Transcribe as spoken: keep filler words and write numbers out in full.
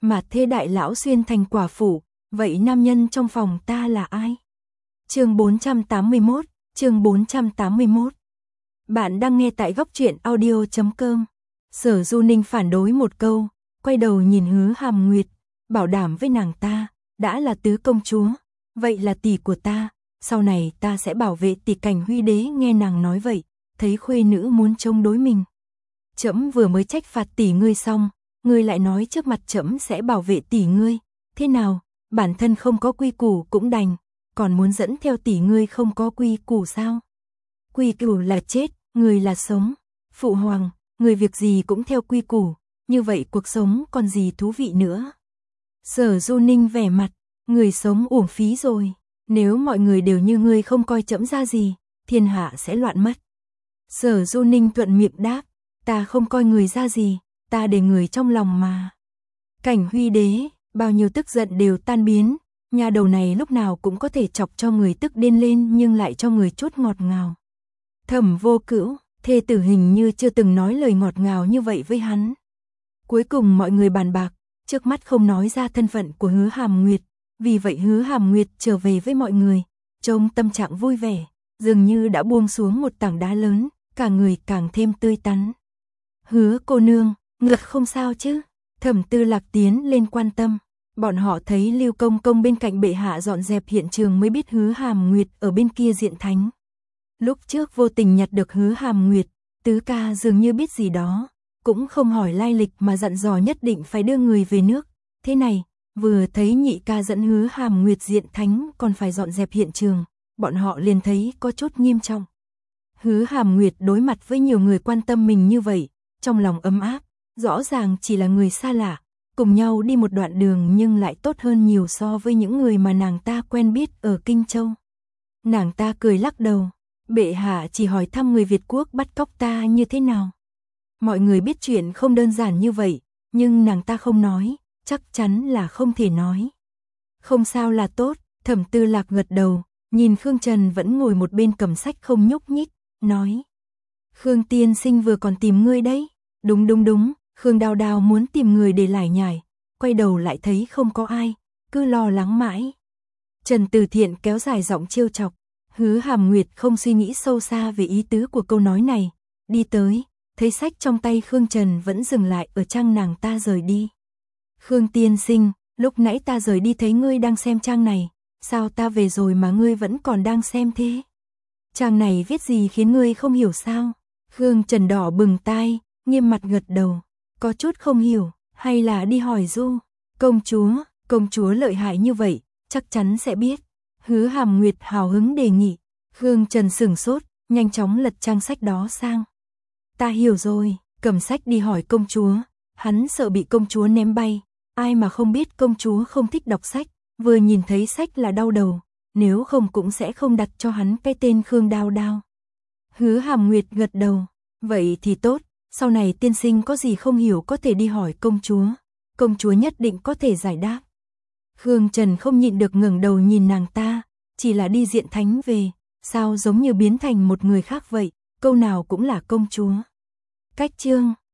mà thê đại lão xuyên thành quả phụ, vậy nam nhân trong phòng ta là ai? Chương bốn trăm tám mươi mốt, chương bốn trăm tám mươi mốt. Bạn đang nghe tại góc truyện audio chấm com. Sở Du Ninh phản đối một câu, quay đầu nhìn Hứa Hàm Nguyệt, bảo đảm với nàng ta, đã là tứ công chúa, vậy là tỷ của ta, sau này ta sẽ bảo vệ tỷ. Cảnh Huy Đế nghe nàng nói vậy, thấy khuê nữ muốn chống đối mình. Trẫm vừa mới trách phạt tỷ ngươi xong, ngươi lại nói trước mặt trẫm sẽ bảo vệ tỷ ngươi, thế nào, bản thân không có quy củ cũng đành, còn muốn dẫn theo tỷ ngươi không có quy củ sao? Quy củ là chết, người là sống. Phụ hoàng, người việc gì cũng theo quy củ, như vậy cuộc sống còn gì thú vị nữa. Sở Du Ninh vẻ mặt, người sống uổng phí rồi, nếu mọi người đều như ngươi không coi trẫm ra gì, thiên hạ sẽ loạn mất. Sở Du Ninh thuận miệng đáp, ta không coi người ra gì, ta để người trong lòng mà. Cảnh Huy Đế, bao nhiêu tức giận đều tan biến, nhà đầu này lúc nào cũng có thể chọc cho người tức điên lên nhưng lại cho người chút ngọt ngào. Thẩm Vô Cữu, thê tử hình như chưa từng nói lời ngọt ngào như vậy với hắn. Cuối cùng mọi người bàn bạc, trước mắt không nói ra thân phận của Hứa Hàm Nguyệt, vì vậy Hứa Hàm Nguyệt trở về với mọi người, trông tâm trạng vui vẻ, dường như đã buông xuống một tảng đá lớn, cả người càng thêm tươi tắn. Hứa cô nương, ngực không sao chứ? Thẩm Tư Lạc tiến lên quan tâm. Bọn họ thấy Lưu Công Công bên cạnh bệ hạ dọn dẹp hiện trường mới biết Hứa Hàm Nguyệt ở bên kia diện thánh. Lúc trước vô tình nhặt được Hứa Hàm Nguyệt, tứ ca dường như biết gì đó, cũng không hỏi lai lịch mà dặn dò nhất định phải đưa người về nước. Thế này, vừa thấy nhị ca dẫn Hứa Hàm Nguyệt diện thánh còn phải dọn dẹp hiện trường, bọn họ liền thấy có chút nghiêm trọng. Hứa Hàm Nguyệt đối mặt với nhiều người quan tâm mình như vậy, trong lòng ấm áp, rõ ràng chỉ là người xa lạ, cùng nhau đi một đoạn đường nhưng lại tốt hơn nhiều so với những người mà nàng ta quen biết ở Kinh Châu. Nàng ta cười lắc đầu, bệ hạ chỉ hỏi thăm người Việt quốc bắt cóc ta như thế nào. Mọi người biết chuyện không đơn giản như vậy, nhưng nàng ta không nói, chắc chắn là không thể nói. Không sao là tốt, Thẩm Tư Lạc gật đầu, nhìn Khương Trần vẫn ngồi một bên cầm sách không nhúc nhích, nói. Khương tiên sinh vừa còn tìm ngươi đấy. Đúng đúng đúng, Khương Đào Đào muốn tìm người để lải nhải, quay đầu lại thấy không có ai, cứ lo lắng mãi. Trần Từ Thiện kéo dài giọng trêu chọc, Hứa Hàm Nguyệt không suy nghĩ sâu xa về ý tứ của câu nói này, đi tới, thấy sách trong tay Khương Trần vẫn dừng lại ở trang nàng ta rời đi. Khương tiên sinh, lúc nãy ta rời đi thấy ngươi đang xem trang này, sao ta về rồi mà ngươi vẫn còn đang xem thế? Trang này viết gì khiến ngươi không hiểu sao? Khương Trần đỏ bừng tai, nghiêm mặt gật đầu, có chút không hiểu, hay là đi hỏi Du, công chúa, công chúa lợi hại như vậy, chắc chắn sẽ biết. Hứa Hàm Nguyệt hào hứng đề nghị, Khương Trần sửng sốt, nhanh chóng lật trang sách đó sang. Ta hiểu rồi, cầm sách đi hỏi công chúa, hắn sợ bị công chúa ném bay, ai mà không biết công chúa không thích đọc sách, vừa nhìn thấy sách là đau đầu, nếu không cũng sẽ không đặt cho hắn cái tên Khương Đao Đao. Hứa Hàm Nguyệt gật đầu, vậy thì tốt. Sau này tiên sinh có gì không hiểu có thể đi hỏi công chúa, công chúa nhất định có thể giải đáp. Khương Trần không nhịn được ngẩng đầu nhìn nàng ta, chỉ là đi diện thánh về, sao giống như biến thành một người khác vậy, câu nào cũng là công chúa. Cách chương